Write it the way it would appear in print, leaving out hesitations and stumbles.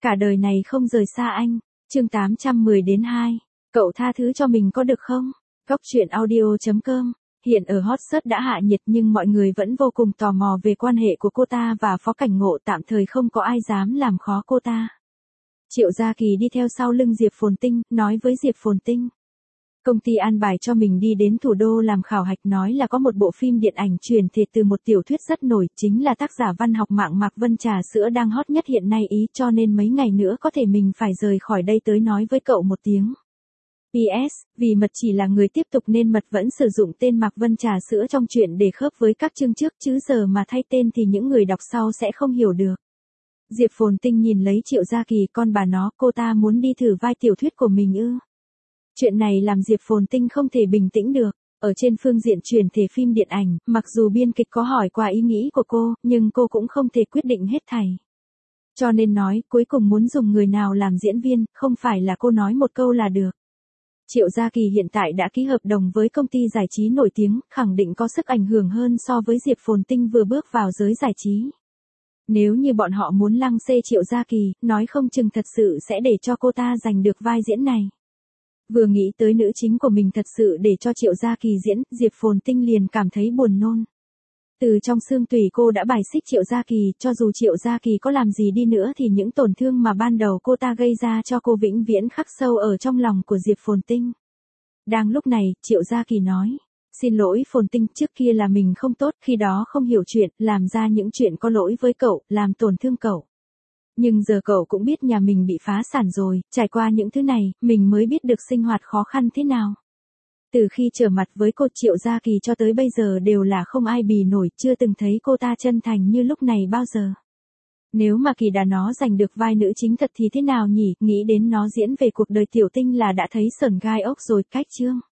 Cả đời này không rời xa anh. Chương 810-2. Cậu tha thứ cho mình có được không? Góc truyện audio.com. Hiện ở hot search đã hạ nhiệt nhưng mọi người vẫn vô cùng tò mò về quan hệ của cô ta và Phó Cảnh Ngộ, tạm thời không có ai dám làm khó cô ta. Triệu Gia Kỳ đi theo sau lưng Diệp Phồn Tinh, nói với Diệp Phồn Tinh. Công ty an bài cho mình đi đến thủ đô làm khảo hạch, nói là có một bộ phim điện ảnh truyền thể từ một tiểu thuyết rất nổi, chính là tác giả văn học mạng Mạc Vân Trà Sữa đang hot nhất hiện nay ý, cho nên mấy ngày nữa có thể mình phải rời khỏi đây tới nói với cậu một tiếng. PS, vì Mật chỉ là người tiếp tục nên Mật vẫn sử dụng tên Mạc Vân Trà Sữa trong truyện để khớp với các chương trước, chứ giờ mà thay tên thì những người đọc sau sẽ không hiểu được. Diệp Phồn Tinh nhìn lấy Triệu Gia Kỳ, con bà nó, cô ta muốn đi thử vai tiểu thuyết của mình ư? Chuyện này làm Diệp Phồn Tinh không thể bình tĩnh được. Ở trên phương diện truyền thể phim điện ảnh, mặc dù biên kịch có hỏi qua ý nghĩ của cô, nhưng cô cũng không thể quyết định hết thảy. Cho nên nói, cuối cùng muốn dùng người nào làm diễn viên, không phải là cô nói một câu là được. Triệu Gia Kỳ hiện tại đã ký hợp đồng với công ty giải trí nổi tiếng, khẳng định có sức ảnh hưởng hơn so với Diệp Phồn Tinh vừa bước vào giới giải trí. Nếu như bọn họ muốn lăng xê Triệu Gia Kỳ, nói không chừng thật sự sẽ để cho cô ta giành được vai diễn này. Vừa nghĩ tới nữ chính của mình thật sự để cho Triệu Gia Kỳ diễn, Diệp Phồn Tinh liền cảm thấy buồn nôn. Từ trong xương tủy cô đã bài xích Triệu Gia Kỳ, cho dù Triệu Gia Kỳ có làm gì đi nữa thì những tổn thương mà ban đầu cô ta gây ra cho cô vĩnh viễn khắc sâu ở trong lòng của Diệp Phồn Tinh. Đang lúc này, Triệu Gia Kỳ nói, xin lỗi Phồn Tinh, trước kia là mình không tốt, khi đó không hiểu chuyện, làm ra những chuyện có lỗi với cậu, làm tổn thương cậu. Nhưng giờ cậu cũng biết nhà mình bị phá sản rồi, trải qua những thứ này, mình mới biết được sinh hoạt khó khăn thế nào. Từ khi trở mặt với cô Triệu Gia Kỳ cho tới bây giờ đều là không ai bì nổi, chưa từng thấy cô ta chân thành như lúc này bao giờ. Nếu mà Kỳ đã nó giành được vai nữ chính thật thì thế nào nhỉ, nghĩ đến nó diễn về cuộc đời tiểu tinh là đã thấy sởn gai ốc rồi. Cách chương